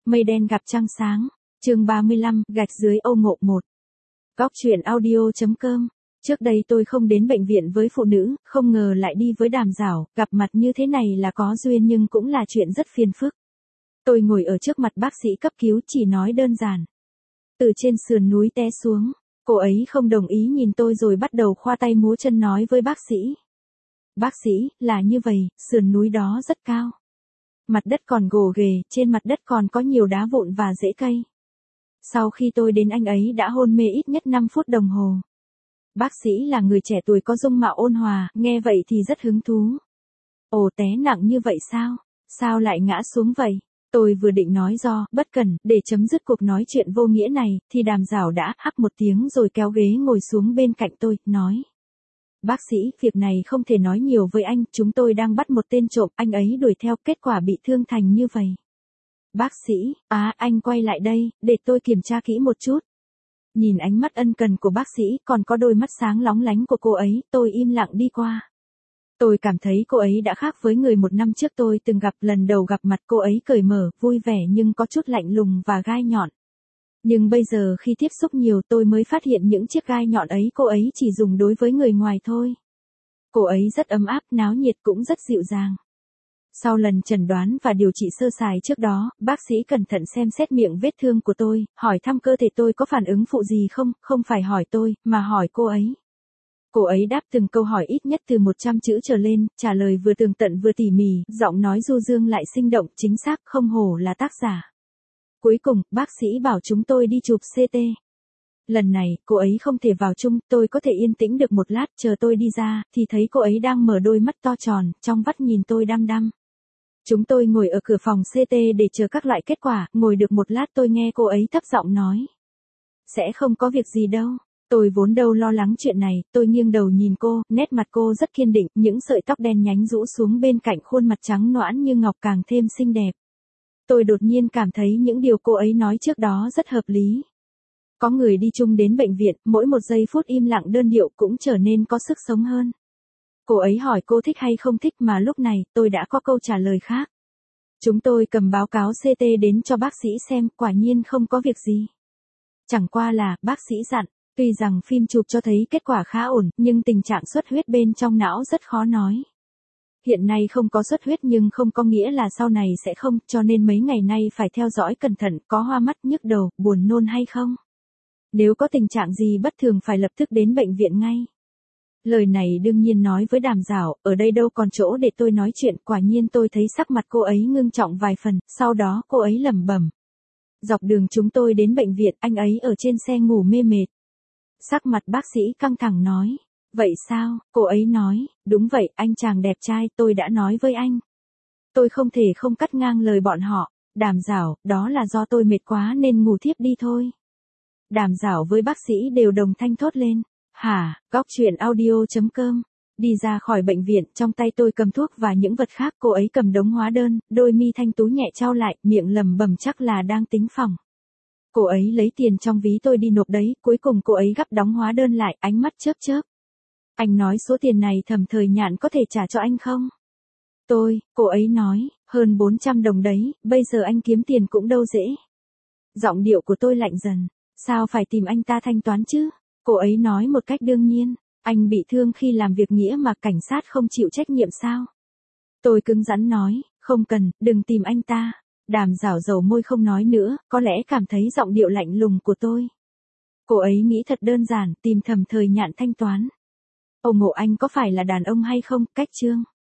Mây đen gặp trăng sáng. Chương 35, gạch dưới Âu Ngộ 1. Góc truyện audio.com. Trước đây tôi không đến bệnh viện với phụ nữ, không ngờ lại đi với Đàm Giảo, gặp mặt như thế này là có duyên nhưng cũng là chuyện rất phiền phức. Tôi ngồi ở trước mặt bác sĩ cấp cứu chỉ nói đơn giản. Từ trên sườn núi té xuống, cô ấy không đồng ý nhìn tôi rồi bắt đầu khoa tay múa chân nói với bác sĩ. Bác sĩ, là như vậy, sườn núi đó rất cao. Mặt đất còn gồ ghề, trên mặt đất còn có nhiều đá vụn và rễ cây. Sau khi tôi đến anh ấy đã hôn mê ít nhất 5 phút đồng hồ. Bác sĩ là người trẻ tuổi có dung mạo ôn hòa, nghe vậy thì rất hứng thú. Ồ, té nặng như vậy sao? Sao lại ngã xuống vậy? Tôi vừa định nói do, bất cần, để chấm dứt cuộc nói chuyện vô nghĩa này, thì Đàm Giảo đã hắc một tiếng rồi kéo ghế ngồi xuống bên cạnh tôi, nói. Bác sĩ, việc này không thể nói nhiều với anh, chúng tôi đang bắt một tên trộm, anh ấy đuổi theo, kết quả bị thương thành như vậy. Bác sĩ, anh quay lại đây, để tôi kiểm tra kỹ một chút. Nhìn ánh mắt ân cần của bác sĩ, còn có đôi mắt sáng lóng lánh của cô ấy, tôi im lặng đi qua. Tôi cảm thấy cô ấy đã khác với người một năm trước tôi từng gặp, lần đầu gặp mặt cô ấy cởi mở, vui vẻ nhưng có chút lạnh lùng và gai nhọn. Nhưng bây giờ khi tiếp xúc nhiều tôi mới phát hiện những chiếc gai nhọn ấy cô ấy chỉ dùng đối với người ngoài thôi. Cô ấy rất ấm áp, náo nhiệt cũng rất dịu dàng. Sau lần chẩn đoán và điều trị sơ sài trước đó, bác sĩ cẩn thận xem xét miệng vết thương của tôi, hỏi thăm cơ thể tôi có phản ứng phụ gì không, không phải hỏi tôi, mà hỏi cô ấy. Cô ấy đáp từng câu hỏi ít nhất từ 100 chữ trở lên, trả lời vừa tường tận vừa tỉ mỉ, giọng nói du dương lại sinh động, chính xác, không hổ là tác giả. Cuối cùng, bác sĩ bảo chúng tôi đi chụp CT. Lần này, cô ấy không thể vào chung, tôi có thể yên tĩnh được một lát, chờ tôi đi ra, thì thấy cô ấy đang mở đôi mắt to tròn, trong vắt nhìn tôi đăm đăm. Chúng tôi ngồi ở cửa phòng CT để chờ các loại kết quả, ngồi được một lát tôi nghe cô ấy thấp giọng nói. Sẽ không có việc gì đâu. Tôi vốn đâu lo lắng chuyện này, tôi nghiêng đầu nhìn cô, nét mặt cô rất kiên định, những sợi tóc đen nhánh rũ xuống bên cạnh khuôn mặt trắng nõn như ngọc càng thêm xinh đẹp. Tôi đột nhiên cảm thấy những điều cô ấy nói trước đó rất hợp lý. Có người đi chung đến bệnh viện, mỗi một giây phút im lặng đơn điệu cũng trở nên có sức sống hơn. Cô ấy hỏi cô thích hay không thích mà lúc này tôi đã có câu trả lời khác. Chúng tôi cầm báo cáo CT đến cho bác sĩ xem, quả nhiên không có việc gì. Chẳng qua là, bác sĩ dặn, tuy rằng phim chụp cho thấy kết quả khá ổn, nhưng tình trạng xuất huyết bên trong não rất khó nói. Hiện nay không có xuất huyết nhưng không có nghĩa là sau này sẽ không, cho nên mấy ngày nay phải theo dõi cẩn thận, có hoa mắt, nhức đầu, buồn nôn hay không. Nếu có tình trạng gì bất thường phải lập tức đến bệnh viện ngay. Lời này đương nhiên nói với Đàm Giảo, ở đây đâu còn chỗ để tôi nói chuyện, quả nhiên tôi thấy sắc mặt cô ấy ngưng trọng vài phần, sau đó cô ấy lẩm bẩm. Dọc đường chúng tôi đến bệnh viện, anh ấy ở trên xe ngủ mê mệt. Sắc mặt bác sĩ căng thẳng nói, vậy sao, cô ấy nói, đúng vậy, anh chàng đẹp trai, tôi đã nói với anh. Tôi không thể không cắt ngang lời bọn họ, Đàm Giảo, đó là do tôi mệt quá nên ngủ thiếp đi thôi. Đàm Giảo với bác sĩ đều đồng thanh thốt lên. Hả, góc truyện audio.com. Đi ra khỏi bệnh viện, trong tay tôi cầm thuốc và những vật khác, cô ấy cầm đống hóa đơn, đôi mi thanh tú nhẹ chau lại, miệng lẩm bẩm chắc là đang tính phòng. Cô ấy lấy tiền trong ví tôi đi nộp đấy, cuối cùng cô ấy gấp đóng hóa đơn lại, ánh mắt chớp chớp. Anh nói số tiền này Thẩm Thời Nhạn có thể trả cho anh không? Cô ấy nói, hơn 400 đồng đấy, bây giờ anh kiếm tiền cũng đâu dễ. Giọng điệu của tôi lạnh dần, sao phải tìm anh ta thanh toán chứ? Cô ấy nói một cách đương nhiên, anh bị thương khi làm việc nghĩa mà cảnh sát không chịu trách nhiệm sao? Tôi cứng rắn nói, không cần, đừng tìm anh ta. Đàm Giảo dầu môi không nói nữa, có lẽ cảm thấy giọng điệu lạnh lùng của tôi. Cô ấy nghĩ thật đơn giản, tìm Thẩm Thời Nhạn thanh toán. Âu Ngộ anh có phải là đàn ông hay không, cách chương.